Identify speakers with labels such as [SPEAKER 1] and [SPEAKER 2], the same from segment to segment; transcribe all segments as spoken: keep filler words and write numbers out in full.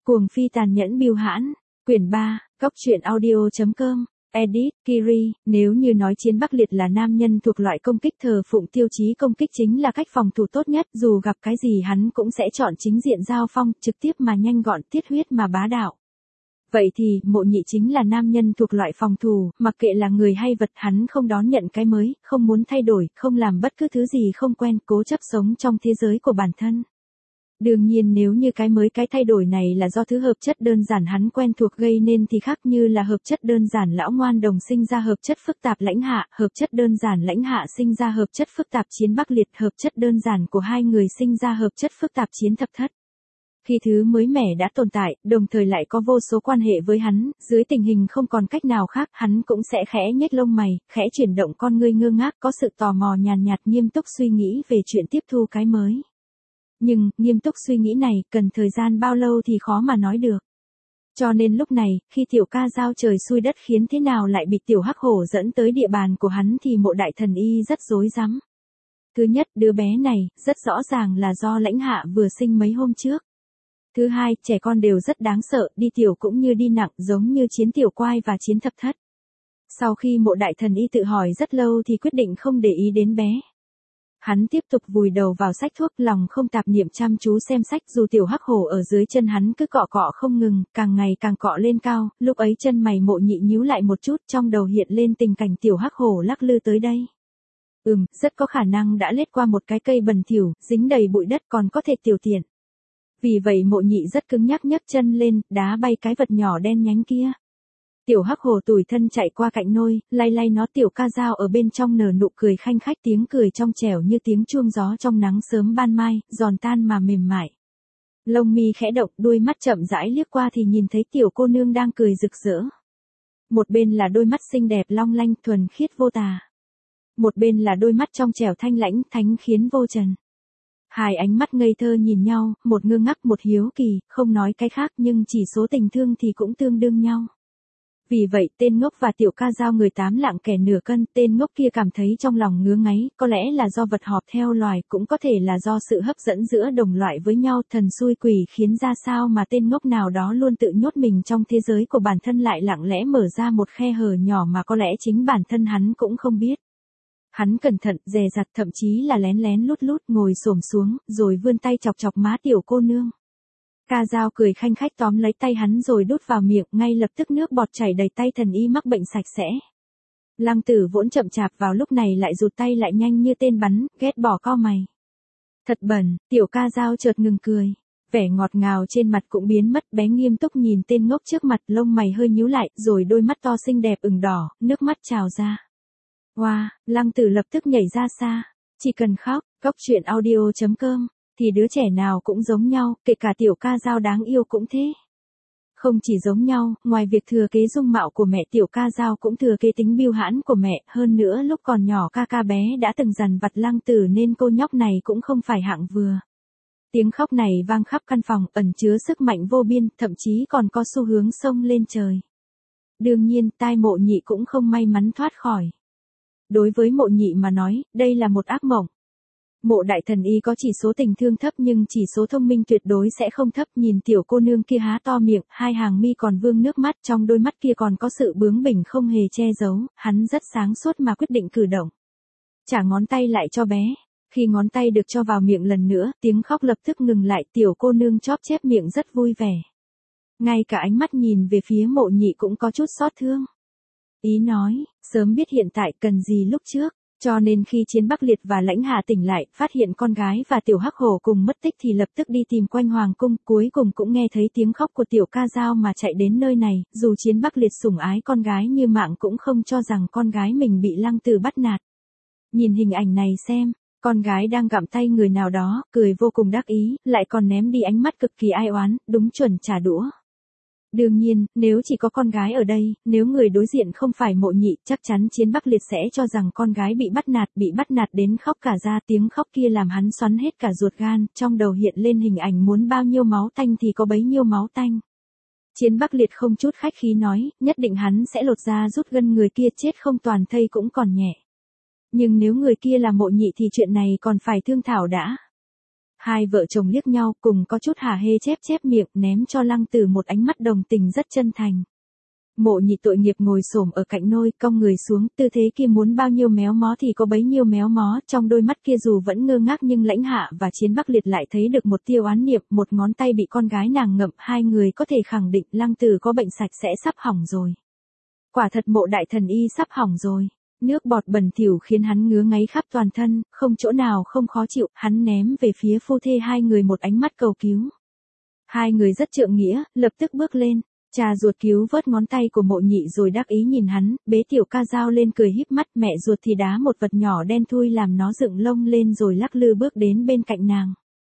[SPEAKER 1] Cuồng phi tàn nhẫn bưu hãn, quyển ba, cốc truyện audio.com, edit, Kiri, nếu như nói Chiến Bắc Liệt là nam nhân thuộc loại công kích thờ phụng tiêu chí công kích chính là cách phòng thủ tốt nhất, dù gặp cái gì hắn cũng sẽ chọn chính diện giao phong, trực tiếp mà nhanh gọn, tiết huyết mà bá đạo. Vậy thì, Mộ Nhị chính là nam nhân thuộc loại phòng thủ, mặc kệ là người hay vật hắn không đón nhận cái mới, không muốn thay đổi, không làm bất cứ thứ gì không quen, cố chấp sống trong thế giới của bản thân. Đương nhiên nếu như cái mới cái thay đổi này là do thứ hợp chất đơn giản hắn quen thuộc gây nên thì khác, như là hợp chất đơn giản lão ngoan đồng sinh ra hợp chất phức tạp lãnh hạ, hợp chất đơn giản lãnh hạ sinh ra hợp chất phức tạp Chiến Bắc Liệt, hợp chất đơn giản của hai người sinh ra hợp chất phức tạp Chiến Thập Thất. Khi thứ mới mẻ đã tồn tại, đồng thời lại có vô số quan hệ với hắn, dưới tình hình không còn cách nào khác, hắn cũng sẽ khẽ nhếch lông mày, khẽ chuyển động con ngươi ngơ ngác, có sự tò mò nhàn nhạt, nghiêm túc suy nghĩ về chuyện tiếp thu cái mới. Nhưng, nghiêm túc suy nghĩ này, cần thời gian bao lâu thì khó mà nói được. Cho nên lúc này, khi tiểu ca giao trời xui đất khiến thế nào lại bị tiểu hắc hổ dẫn tới địa bàn của hắn thì Mộ Đại Thần Y rất rối rắm. Thứ nhất, đứa bé này, rất rõ ràng là do lãnh hạ vừa sinh mấy hôm trước. Thứ hai, trẻ con đều rất đáng sợ, đi tiểu cũng như đi nặng, giống như Chiến Tiểu Quai và Chiến Thập Thất. Sau khi Mộ Đại Thần Y tự hỏi rất lâu thì quyết định không để ý đến bé. Hắn tiếp tục vùi đầu vào sách thuốc, lòng không tạp niệm chăm chú xem sách, dù tiểu hắc hổ ở dưới chân hắn cứ cọ cọ không ngừng, càng ngày càng cọ lên cao, lúc ấy chân mày Mộ Nhị nhíu lại một chút, trong đầu hiện lên tình cảnh tiểu hắc hổ lắc lư tới đây. Ừm, rất có khả năng đã lết qua một cái cây bẩn thỉu, dính đầy bụi đất còn có thể tiểu tiện. Vì vậy Mộ Nhị rất cứng nhắc nhấc chân lên, đá bay cái vật nhỏ đen nhánh kia. Tiểu hắc hổ tủi thân chạy qua cạnh nôi, lay lay nó, tiểu ca dao ở bên trong nở nụ cười khanh khách, tiếng cười trong trẻo như tiếng chuông gió trong nắng sớm ban mai, giòn tan mà mềm mại. Lông mi khẽ động, đuôi mắt chậm rãi liếc qua thì nhìn thấy tiểu cô nương đang cười rực rỡ. Một bên là đôi mắt xinh đẹp long lanh thuần khiết vô tà. Một bên là đôi mắt trong trẻo thanh lãnh thánh khiến vô trần. Hai ánh mắt ngây thơ nhìn nhau, một ngơ ngác một hiếu kỳ, không nói cái khác nhưng chỉ số tình thương thì cũng tương đương nhau. Vì vậy tên ngốc và tiểu ca dao người tám lạng kẻ nửa cân, tên ngốc kia cảm thấy trong lòng ngứa ngáy, có lẽ là do vật họp theo loài, cũng có thể là do sự hấp dẫn giữa đồng loại với nhau, thần xui quỷ khiến ra sao mà tên ngốc nào đó luôn tự nhốt mình trong thế giới của bản thân lại lặng lẽ mở ra một khe hở nhỏ mà có lẽ chính bản thân hắn cũng không biết. Hắn cẩn thận, dè dặt, thậm chí là lén lén lút lút ngồi xổm xuống, rồi vươn tay chọc chọc má tiểu cô nương. Ca dao cười khanh khách tóm lấy tay hắn rồi đút vào miệng, ngay lập tức nước bọt chảy đầy, tay thần y mắc bệnh sạch sẽ. Lăng Tử vốn chậm chạp vào lúc này lại rụt tay lại nhanh như tên bắn, ghét bỏ cau mày. Thật bẩn, tiểu ca dao chợt ngừng cười. Vẻ ngọt ngào trên mặt cũng biến mất, bé nghiêm túc nhìn tên ngốc trước mặt, lông mày hơi nhíu lại, rồi đôi mắt to xinh đẹp ửng đỏ, nước mắt trào ra. Wow, Lăng Tử lập tức nhảy ra xa. Chỉ cần khóc, cốc truyện audio.com, thì đứa trẻ nào cũng giống nhau, kể cả tiểu ca dao đáng yêu cũng thế. Không chỉ giống nhau, ngoài việc thừa kế dung mạo của mẹ, tiểu ca dao cũng thừa kế tính bưu hãn của mẹ, hơn nữa lúc còn nhỏ ca ca bé đã từng dằn vặt Lăng Tử nên cô nhóc này cũng không phải hạng vừa. Tiếng khóc này vang khắp căn phòng, ẩn chứa sức mạnh vô biên, thậm chí còn có xu hướng xông lên trời. Đương nhiên, tai Mộ Nhị cũng không may mắn thoát khỏi. Đối với Mộ Nhị mà nói, đây là một ác mộng. Mộ Đại Thần Y có chỉ số tình thương thấp nhưng chỉ số thông minh tuyệt đối sẽ không thấp, nhìn tiểu cô nương kia há to miệng, hai hàng mi còn vương nước mắt, trong đôi mắt kia còn có sự bướng bỉnh không hề che giấu, hắn rất sáng suốt mà quyết định cử động. Trả ngón tay lại cho bé. Khi ngón tay được cho vào miệng lần nữa, tiếng khóc lập tức ngừng lại, tiểu cô nương chóp chép miệng rất vui vẻ. Ngay cả ánh mắt nhìn về phía Mộ Nhị cũng có chút xót thương. Ý nói, sớm biết hiện tại cần gì lúc trước. Cho nên khi Chiến Bắc Liệt và lãnh hạ tỉnh lại, phát hiện con gái và tiểu hắc hổ cùng mất tích thì lập tức đi tìm quanh hoàng cung, cuối cùng cũng nghe thấy tiếng khóc của tiểu ca dao mà chạy đến nơi này, dù Chiến Bắc Liệt sủng ái con gái như mạng cũng không cho rằng con gái mình bị Lăng Tử bắt nạt. Nhìn hình ảnh này xem, con gái đang gặm tay người nào đó, cười vô cùng đắc ý, lại còn ném đi ánh mắt cực kỳ ai oán, đúng chuẩn trả đũa. Đương nhiên, nếu chỉ có con gái ở đây, nếu người đối diện không phải Mộ Nhị, chắc chắn Chiến Bắc Liệt sẽ cho rằng con gái bị bắt nạt, bị bắt nạt đến khóc cả ra, tiếng khóc kia làm hắn xoắn hết cả ruột gan, trong đầu hiện lên hình ảnh muốn bao nhiêu máu tanh thì có bấy nhiêu máu tanh. Chiến Bắc Liệt không chút khách khí nói, nhất định hắn sẽ lột ra rút gân người kia chết không toàn thây cũng còn nhẹ. Nhưng nếu người kia là Mộ Nhị thì chuyện này còn phải thương thảo đã. Hai vợ chồng liếc nhau cùng có chút hả hê chép chép miệng ném cho Lăng Tử một ánh mắt đồng tình rất chân thành. Mộ Nhị tội nghiệp ngồi xổm ở cạnh nôi, cong người xuống, tư thế kia muốn bao nhiêu méo mó thì có bấy nhiêu méo mó, trong đôi mắt kia dù vẫn ngơ ngác nhưng Lãnh Hạ và Chiến Bắc Liệt lại thấy được một tia oán niệm, một ngón tay bị con gái nàng ngậm, hai người có thể khẳng định Lăng Tử có bệnh sạch sẽ sắp hỏng rồi. Quả thật Mộ đại thần y sắp hỏng rồi. Nước bọt bẩn thỉu khiến hắn ngứa ngáy khắp toàn thân, không chỗ nào không khó chịu, hắn ném về phía phu thê hai người một ánh mắt cầu cứu. Hai người rất trượng nghĩa, lập tức bước lên. Cha ruột cứu vớt ngón tay của Mộ Nhị rồi đắc ý nhìn hắn, bế tiểu ca dao lên cười híp mắt, mẹ ruột thì đá một vật nhỏ đen thui làm nó dựng lông lên rồi lắc lư bước đến bên cạnh nàng.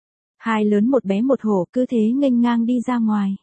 [SPEAKER 1] Hai lớn một bé một hổ cứ thế nghênh ngang đi ra ngoài.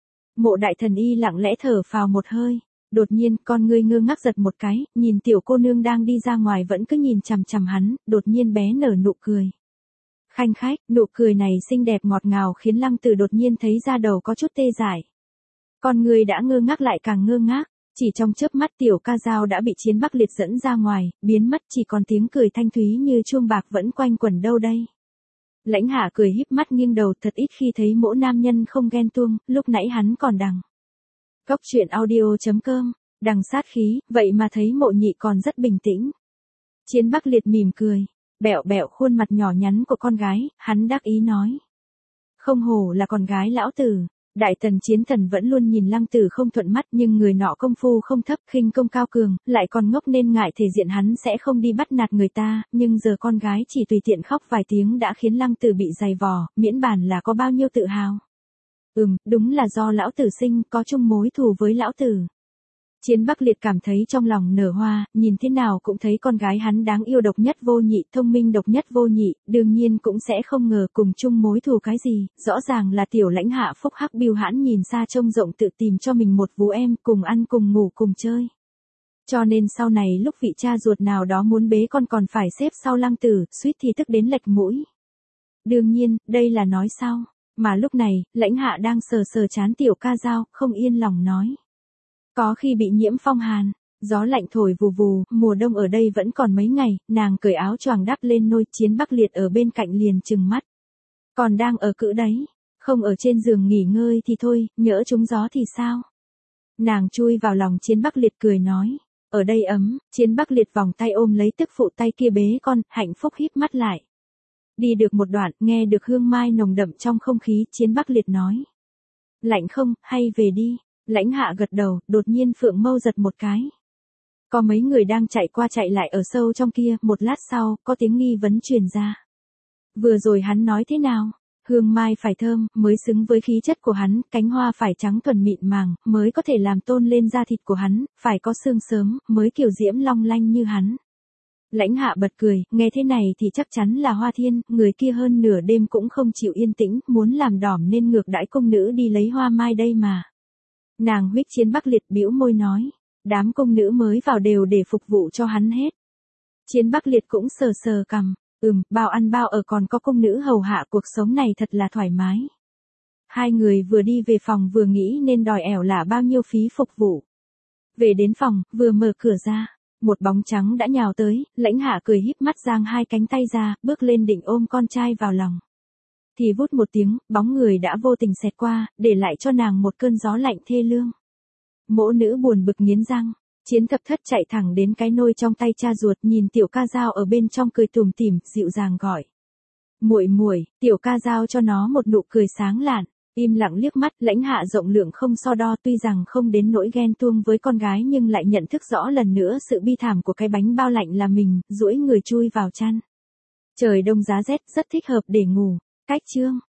[SPEAKER 1] Mộ đại thần y lặng lẽ thở phào một hơi, đột nhiên con ngươi ngơ ngác giật một cái, nhìn tiểu cô nương đang đi ra ngoài vẫn cứ nhìn chằm chằm hắn, đột nhiên bé nở nụ cười. Khanh khách, nụ cười này xinh đẹp ngọt ngào khiến Lăng Tử đột nhiên thấy da đầu có chút tê dại. Con người đã ngơ ngác lại càng ngơ ngác, chỉ trong chớp mắt tiểu ca dao đã bị Chiến Bắc Liệt dẫn ra ngoài, biến mất chỉ còn tiếng cười thanh thúy như chuông bạc vẫn quanh quẩn đâu đây. Lãnh Hạ cười híp mắt nghiêng đầu, thật ít khi thấy mỗ nam nhân không ghen tuông, lúc nãy hắn còn đằng. Cốc truyện audio chấm com, đằng sát khí, vậy mà thấy Mộ Nhị còn rất bình tĩnh. Chiến Bắc Liệt mỉm cười, bẹo bẹo khuôn mặt nhỏ nhắn của con gái, hắn đắc ý nói. Không hổ là con gái lão tử. Đại tần Chiến Thần vẫn luôn nhìn Lăng Tử không thuận mắt nhưng người nọ công phu không thấp, khinh công cao cường, lại còn ngốc nên ngại thể diện hắn sẽ không đi bắt nạt người ta, nhưng giờ con gái chỉ tùy tiện khóc vài tiếng đã khiến Lăng Tử bị dày vò, miễn bàn là có bao nhiêu tự hào. Ừm, đúng là do lão tử sinh, có chung mối thù với lão tử. Chiến Bắc Liệt cảm thấy trong lòng nở hoa, nhìn thế nào cũng thấy con gái hắn đáng yêu độc nhất vô nhị, thông minh độc nhất vô nhị, đương nhiên cũng sẽ không ngờ cùng chung mối thù cái gì, rõ ràng là tiểu Lãnh Hạ phúc hắc bưu hãn nhìn xa trông rộng tự tìm cho mình một vú em, cùng ăn cùng ngủ cùng chơi. Cho nên sau này lúc vị cha ruột nào đó muốn bế con còn phải xếp sau Lăng Tử, suýt thì tức đến lệch mũi. Đương nhiên, đây là nói sau, mà lúc này, Lãnh Hạ đang sờ sờ trán tiểu ca dao, không yên lòng nói. Có khi bị nhiễm phong hàn, gió lạnh thổi vù vù, mùa đông ở đây vẫn còn mấy ngày, nàng cởi áo choàng đắp lên nôi, Chiến Bắc Liệt ở bên cạnh liền trừng mắt. Còn đang ở cữ đấy, không ở trên giường nghỉ ngơi thì thôi, nhỡ trúng gió thì sao? Nàng chui vào lòng Chiến Bắc Liệt cười nói, ở đây ấm, Chiến Bắc Liệt vòng tay ôm lấy tức phụ tay kia bế con, hạnh phúc híp mắt lại. Đi được một đoạn, nghe được hương mai nồng đậm trong không khí, Chiến Bắc Liệt nói. Lạnh không, hay về đi. Lãnh Hạ gật đầu, đột nhiên phượng mâu giật một cái. Có mấy người đang chạy qua chạy lại ở sâu trong kia, một lát sau, có tiếng nghi vấn truyền ra. Vừa rồi hắn nói thế nào? Hương mai phải thơm, mới xứng với khí chất của hắn, cánh hoa phải trắng thuần mịn màng, mới có thể làm tôn lên da thịt của hắn, phải có xương sớm, mới kiểu diễm long lanh như hắn. Lãnh Hạ bật cười, nghe thế này thì chắc chắn là Hoa Thiên, người kia hơn nửa đêm cũng không chịu yên tĩnh, muốn làm đỏm nên ngược đãi công nữ đi lấy hoa mai đây mà. Nàng huých Chiến Bắc Liệt bĩu môi nói, đám công nữ mới vào đều để phục vụ cho hắn hết. Chiến Bắc Liệt cũng sờ sờ cằm, ừm, bao ăn bao ở còn có công nữ hầu hạ, cuộc sống này thật là thoải mái. Hai người vừa đi về phòng vừa nghĩ nên đòi ẻo là bao nhiêu phí phục vụ. Về đến phòng, vừa mở cửa ra, một bóng trắng đã nhào tới, Lãnh Hạ cười híp mắt giang hai cánh tay ra, bước lên định ôm con trai vào lòng. Thì vút một tiếng, bóng người đã vô tình xẹt qua, để lại cho nàng một cơn gió lạnh thê lương. Mỗ nữ buồn bực nghiến răng, Chiến Thập Thất chạy thẳng đến cái nôi trong tay cha ruột, nhìn tiểu ca dao ở bên trong cười tủm tỉm, dịu dàng gọi. Muội muội, tiểu ca dao cho nó một nụ cười sáng lạn, im lặng liếc mắt, Lãnh Hạ rộng lượng không so đo, tuy rằng không đến nỗi ghen tuông với con gái nhưng lại nhận thức rõ lần nữa sự bi thảm của cái bánh bao lạnh là mình, duỗi người chui vào chăn. Trời đông giá rét, rất thích hợp để ngủ. Cách chương